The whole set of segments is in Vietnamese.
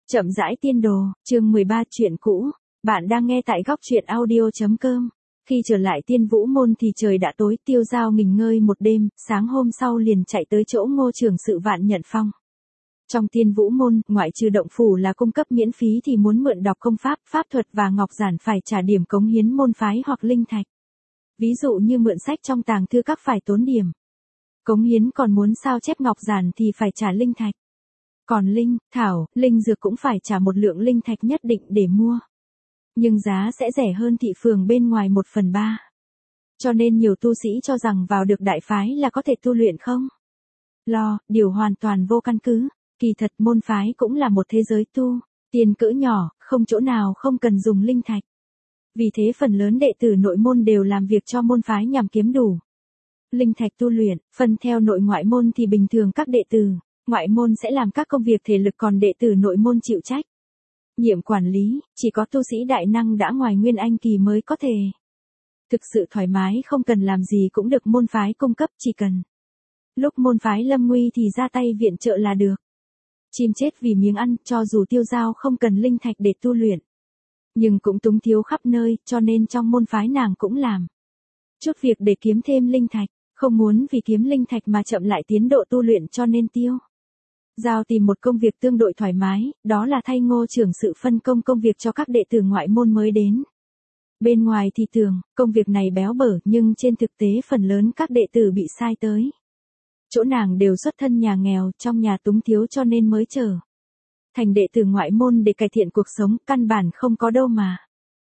Chậm rãi tiên đồ, chương 13 chuyện cũ. Bạn đang nghe tại góc truyện audio.com. Khi trở lại Tiên Vũ Môn thì trời đã tối, Tiêu Giao nghỉ ngơi một đêm, sáng hôm sau liền chạy tới chỗ Ngô trưởng sự Vạn Nhận Phong. Trong Tiên Vũ Môn, ngoại trừ động phủ là cung cấp miễn phí thì muốn mượn đọc công pháp, pháp thuật và ngọc giản phải trả điểm cống hiến môn phái hoặc linh thạch. Ví dụ như mượn sách trong tàng thư các phải tốn điểm cống hiến, còn muốn sao chép ngọc giản thì phải trả linh thạch. Còn linh, thảo, linh dược cũng phải trả một lượng linh thạch nhất định để mua. Nhưng giá sẽ rẻ hơn thị phường bên ngoài 1/3. Cho nên nhiều tu sĩ cho rằng vào được đại phái là có thể tu luyện không? Điều hoàn toàn vô căn cứ. Kỳ thật môn phái cũng là một thế giới tu tiên cỡ nhỏ, không chỗ nào không cần dùng linh thạch. Vì thế phần lớn đệ tử nội môn đều làm việc cho môn phái nhằm kiếm đủ linh thạch tu luyện. Phân theo nội ngoại môn thì bình thường các đệ tử ngoại môn sẽ làm các công việc thể lực, còn đệ tử nội môn chịu trách nhiệm quản lý. Chỉ có tu sĩ đại năng đã ngoài nguyên anh kỳ mới có thể thực sự thoải mái, không cần làm gì cũng được môn phái cung cấp, chỉ cần lúc môn phái lâm nguy thì ra tay viện trợ là được. Chim chết vì miếng ăn, cho dù Tiêu Giao không cần linh thạch để tu luyện, nhưng cũng túng thiếu khắp nơi, cho nên trong môn phái nàng cũng làm chút việc để kiếm thêm linh thạch, không muốn vì kiếm linh thạch mà chậm lại tiến độ tu luyện, cho nên Tiêu Giao tìm một công việc tương đối thoải mái, đó là thay Ngô trưởng sự phân công công việc cho các đệ tử ngoại môn mới đến. Bên ngoài thì tưởng công việc này béo bở, nhưng trên thực tế phần lớn các đệ tử bị sai tới chỗ nàng đều xuất thân nhà nghèo, trong nhà túng thiếu, cho nên mới trở thành đệ tử ngoại môn để cải thiện cuộc sống, căn bản không có đâu mà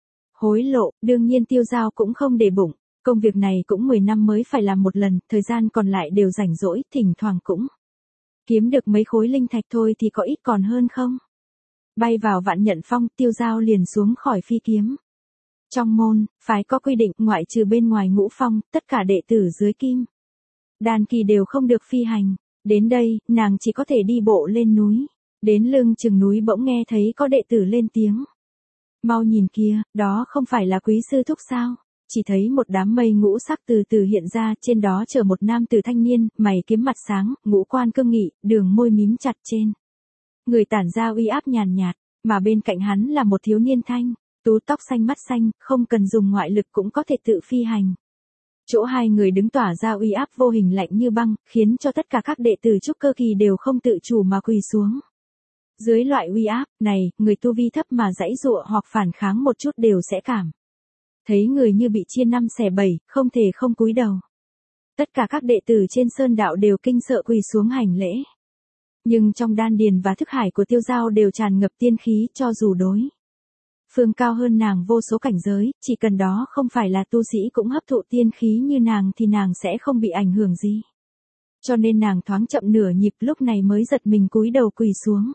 hối lộ. Đương nhiên Tiêu Giao cũng không để bụng, công việc này cũng 10 năm mới phải làm một lần, thời gian còn lại đều rảnh rỗi, thỉnh thoảng cũng kiếm được mấy khối linh thạch thôi thì có ít còn hơn không. Bay vào Vạn Nhận Phong, Tiêu Giao liền xuống khỏi phi kiếm. Trong môn phái có quy định, ngoại trừ bên ngoài Ngũ Phong, tất cả đệ tử dưới kim đan kỳ đều không được phi hành. Đến đây, nàng chỉ có thể đi bộ lên núi. Đến lưng chừng núi bỗng nghe thấy có đệ tử lên tiếng: "Mau nhìn kia, đó không phải là Quý sư thúc sao?" Chỉ thấy một đám mây ngũ sắc từ từ hiện ra, trên đó chở một nam tử thanh niên, mày kiếm mặt sáng, ngũ quan cương nghị, đường môi mím chặt, trên người tản ra uy áp nhàn nhạt, mà bên cạnh hắn là một thiếu niên thanh tú, tóc xanh mắt xanh, không cần dùng ngoại lực cũng có thể tự phi hành. Chỗ hai người đứng tỏa ra uy áp vô hình lạnh như băng, khiến cho tất cả các đệ tử trúc cơ kỳ đều không tự chủ mà quỳ xuống. Dưới loại uy áp này, người tu vi thấp mà giãy giụa hoặc phản kháng một chút đều sẽ cảm thấy người như bị chia 5 xẻ 7, không thể không cúi đầu. Tất cả các đệ tử trên sơn đạo đều kinh sợ quỳ xuống hành lễ. Nhưng trong đan điền và thức hải của Tiêu Giao đều tràn ngập tiên khí, cho dù đối phương cao hơn nàng vô số cảnh giới, chỉ cần đó không phải là tu sĩ cũng hấp thụ tiên khí như nàng thì nàng sẽ không bị ảnh hưởng gì. Cho nên nàng thoáng chậm nửa nhịp, lúc này mới giật mình cúi đầu quỳ xuống.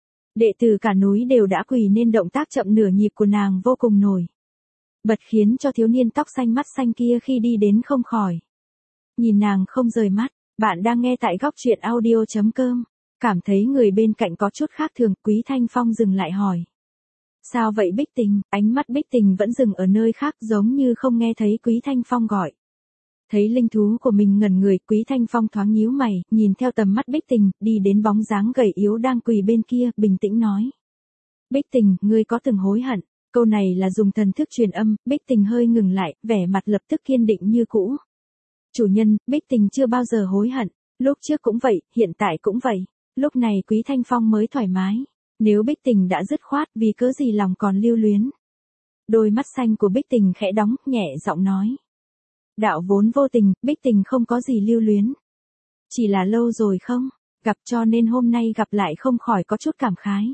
Đệ tử cả núi đều đã quỳ, nên động tác chậm nửa nhịp của nàng vô cùng nổi bật, khiến cho thiếu niên tóc xanh mắt xanh kia khi đi đến không khỏi nhìn nàng không rời mắt. Bạn đang nghe tại góc truyện audio.com. Cảm thấy người bên cạnh có chút khác thường, Quý Thanh Phong dừng lại hỏi: "Sao vậy Bích Tình?" Ánh mắt Bích Tình vẫn dừng ở nơi khác, giống như không nghe thấy Quý Thanh Phong gọi. Thấy linh thú của mình ngẩn người, Quý Thanh Phong thoáng nhíu mày, nhìn theo tầm mắt Bích Tình, đi đến bóng dáng gầy yếu đang quỳ bên kia, bình tĩnh nói: "Bích Tình, ngươi có từng hối hận?" Câu này là dùng thần thức truyền âm. Bích Tình hơi ngừng lại, vẻ mặt lập tức kiên định như cũ. "Chủ nhân, Bích Tình chưa bao giờ hối hận. Lúc trước cũng vậy, hiện tại cũng vậy." Lúc này Quý Thanh Phong mới thoải mái. Nếu Bích Tình đã dứt khoát, vì cớ gì lòng còn lưu luyến? Đôi mắt xanh của Bích Tình khẽ đóng, nhẹ giọng nói: "Đạo vốn vô tình, Bích Tình không có gì lưu luyến. Chỉ là lâu rồi không gặp, cho nên hôm nay gặp lại không khỏi có chút cảm khái."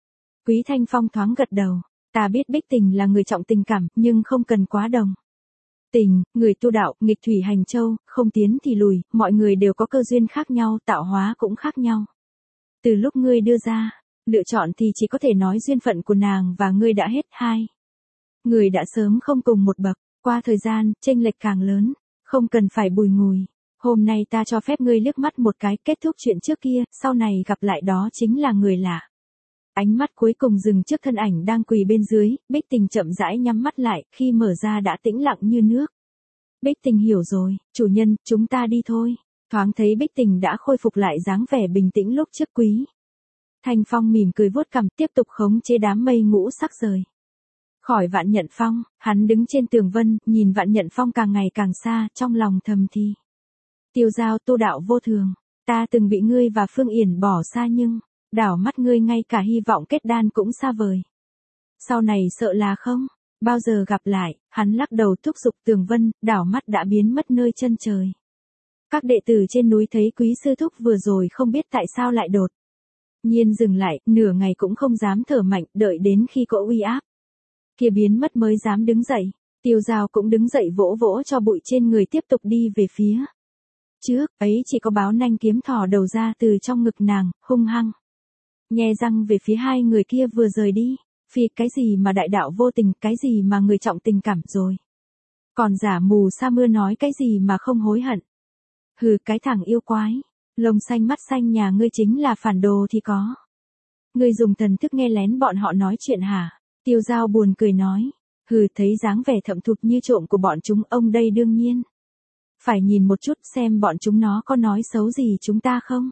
Quý Thanh Phong thoáng gật đầu. "Ta biết Bích Tình là người trọng tình cảm, nhưng không cần quá đồng tình. Người tu đạo, nghịch thủy hành châu, không tiến thì lùi, mọi người đều có cơ duyên khác nhau, tạo hóa cũng khác nhau. Từ lúc ngươi đưa ra lựa chọn thì chỉ có thể nói duyên phận của nàng và ngươi đã hết, hai người đã sớm không cùng một bậc, qua thời gian, chênh lệch càng lớn, không cần phải bùi ngùi. Hôm nay ta cho phép ngươi liếc mắt một cái, kết thúc chuyện trước kia, sau này gặp lại đó chính là người lạ." Ánh mắt cuối cùng dừng trước thân ảnh đang quỳ bên dưới, Bích Tình chậm rãi nhắm mắt lại, khi mở ra đã tĩnh lặng như nước. "Bích Tình hiểu rồi, chủ nhân, chúng ta đi thôi." Thoáng thấy Bích Tình đã khôi phục lại dáng vẻ bình tĩnh lúc trước, Quý Thanh Phong mỉm cười vuốt cằm, tiếp tục khống chế đám mây ngũ sắc rời khỏi Vạn Nhận Phong, hắn đứng trên tường vân, nhìn Vạn Nhận Phong càng ngày càng xa, trong lòng thầm thì. Tiêu Giao tu đạo vô thường, ta từng bị ngươi và Phương Yển bỏ xa nhưng, đảo mắt ngươi ngay cả hy vọng kết đan cũng xa vời. Sau này sợ là không bao giờ gặp lại, hắn lắc đầu thúc giục tường vân, đảo mắt đã biến mất nơi chân trời. Các đệ tử trên núi thấy quý sư thúc vừa rồi không biết tại sao lại đột nhiên dừng lại, nửa ngày cũng không dám thở mạnh, đợi đến khi cỗ uy áp kia biến mất mới dám đứng dậy. Tiêu Giao cũng đứng dậy vỗ vỗ cho bụi trên người, tiếp tục đi về phía trước, ấy chỉ có Báo Nanh Kiếm thò đầu ra từ trong ngực nàng, hung hăng nhe răng về phía hai người kia vừa rời đi. Phi, cái gì mà đại đạo vô tình, cái gì mà người trọng tình cảm rồi. Còn giả mù sa mưa nói cái gì mà không hối hận. Hừ, cái thằng yêu quái, lông xanh mắt xanh nhà ngươi chính là phản đồ thì có. Ngươi dùng thần thức nghe lén bọn họ nói chuyện hả? Tiêu Giao buồn cười nói. Hừ, thấy dáng vẻ thậm thụt như trộm của bọn chúng, ông đây đương nhiên phải nhìn một chút xem bọn chúng nó có nói xấu gì chúng ta không.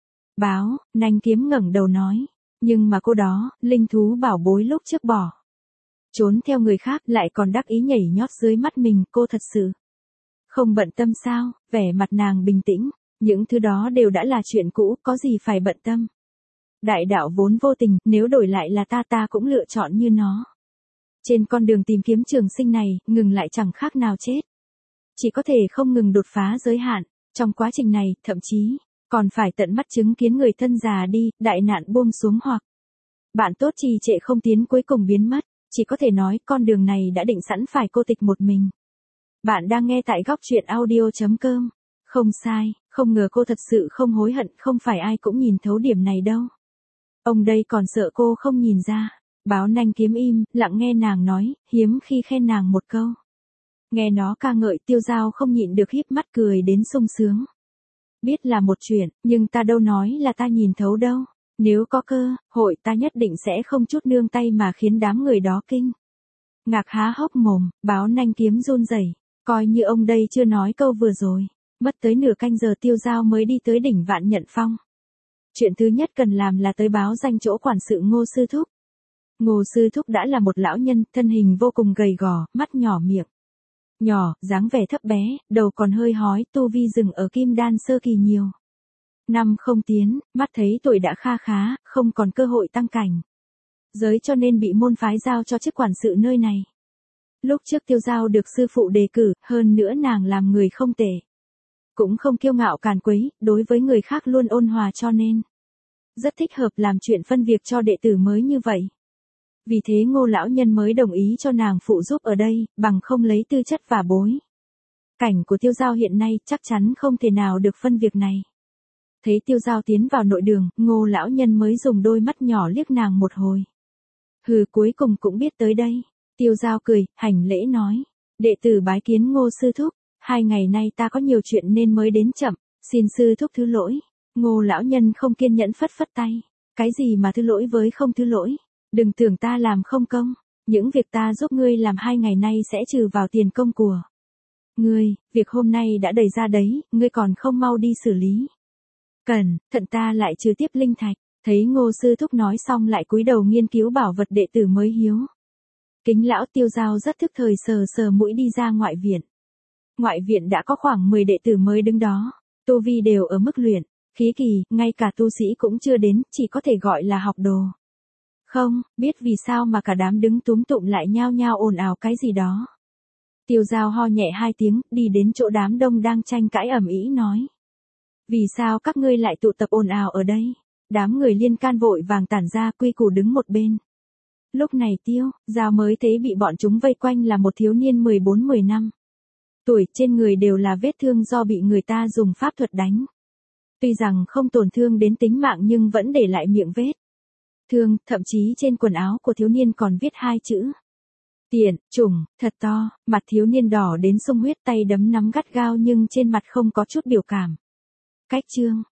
Báo Nanh Kiếm ngẩng đầu nói. Nhưng mà cô đó, linh thú bảo bối lúc trước bỏ trốn theo người khác, lại còn đắc ý nhảy nhót dưới mắt mình, cô thật sự không bận tâm sao? Vẻ mặt nàng bình tĩnh. Những thứ đó đều đã là chuyện cũ, có gì phải bận tâm. Đại đạo vốn vô tình, nếu đổi lại là ta cũng lựa chọn như nó. Trên con đường tìm kiếm trường sinh này, ngừng lại chẳng khác nào chết. Chỉ có thể không ngừng đột phá giới hạn. Trong quá trình này, thậm chí còn phải tận mắt chứng kiến người thân già đi, đại nạn buông xuống hoặc bạn tốt trì trệ không tiến cuối cùng biến mất. Chỉ có thể nói con đường này đã định sẵn phải cô tịch một mình. Bạn đang nghe tại góc truyện audio.com. Không sai, không ngờ cô thật sự không hối hận, không phải ai cũng nhìn thấu điểm này đâu. Ông đây còn sợ cô không nhìn ra. Báo Nanh Kiếm im, lặng nghe nàng nói, hiếm khi khen nàng một câu. Nghe nó ca ngợi, Tiêu Giao không nhịn được híp mắt cười đến sung sướng. Biết là một chuyện, nhưng ta đâu nói là ta nhìn thấu đâu. Nếu có cơ hội ta nhất định sẽ không chút nương tay mà khiến đám người đó kinh ngạc há hốc mồm. Báo Nanh Kiếm run rẩy, coi như ông đây chưa nói câu vừa rồi. Mất tới nửa canh giờ Tiêu Giao mới đi tới đỉnh Vạn Nhận Phong. Chuyện thứ nhất cần làm là tới báo danh chỗ quản sự Ngô Sư Thúc. Ngô Sư Thúc đã là một lão nhân, thân hình vô cùng gầy gò, mắt nhỏ miệng nhỏ, dáng vẻ thấp bé, đầu còn hơi hói, tu vi dừng ở kim đan sơ kỳ nhiều năm không tiến, mắt thấy tuổi đã kha khá, không còn cơ hội tăng cảnh giới, cho nên bị môn phái giao cho chức quản sự nơi này. Lúc trước Tiêu Giao được sư phụ đề cử, hơn nữa nàng làm người không tệ, cũng không kiêu ngạo càn quấy, đối với người khác luôn ôn hòa, cho nên rất thích hợp làm chuyện phân việc cho đệ tử mới như vậy. Vì thế Ngô lão nhân mới đồng ý cho nàng phụ giúp ở đây, bằng không lấy tư chất và bối cảnh của Tiêu Giao hiện nay chắc chắn không thể nào được phân việc này. Thấy Tiêu Giao tiến vào nội đường, Ngô lão nhân mới dùng đôi mắt nhỏ liếc nàng một hồi. Hừ, cuối cùng cũng biết tới đây. Tiêu Giao cười, hành lễ nói. Đệ tử bái kiến Ngô Sư Thúc, 2 ngày nay ta có nhiều chuyện nên mới đến chậm, xin Sư Thúc thứ lỗi. Ngô lão nhân không kiên nhẫn phất phất tay. Cái gì mà thứ lỗi với không thứ lỗi, đừng tưởng ta làm không công. Những việc ta giúp ngươi làm 2 ngày nay sẽ trừ vào tiền công của ngươi, việc hôm nay đã đầy ra đấy, ngươi còn không mau đi xử lý. Cẩn thận ta lại trừ tiếp linh thạch. Thấy Ngô Sư Thúc nói xong lại cúi đầu nghiên cứu bảo vật, đệ tử mới hiếu kính lão. Tiêu Giao rất thức thời sờ sờ mũi đi ra ngoại viện. Ngoại viện đã có khoảng 10 đệ tử mới đứng đó, tu vi đều ở mức luyện khí kỳ, ngay cả tu sĩ cũng chưa đến, chỉ có thể gọi là học đồ. Không biết vì sao mà cả đám đứng túm tụm lại nhao nhao ồn ào cái gì đó. Tiêu Giao ho nhẹ 2 tiếng, đi đến chỗ đám đông đang tranh cãi ầm ĩ nói. Vì sao các ngươi lại tụ tập ồn ào ở đây? Đám người liên can vội vàng tản ra, quy củ đứng một bên. Lúc này Tiêu Giao mới thấy bị bọn chúng vây quanh là một thiếu niên 14-10 năm tuổi, trên người đều là vết thương do bị người ta dùng pháp thuật đánh. Tuy rằng không tổn thương đến tính mạng nhưng vẫn để lại miệng vết thương, thậm chí trên quần áo của thiếu niên còn viết 2 chữ. Tiện, trùng, thật to. Mặt thiếu niên đỏ đến sung huyết, tay đấm nắm gắt gao nhưng trên mặt không có chút biểu cảm. Cách trương,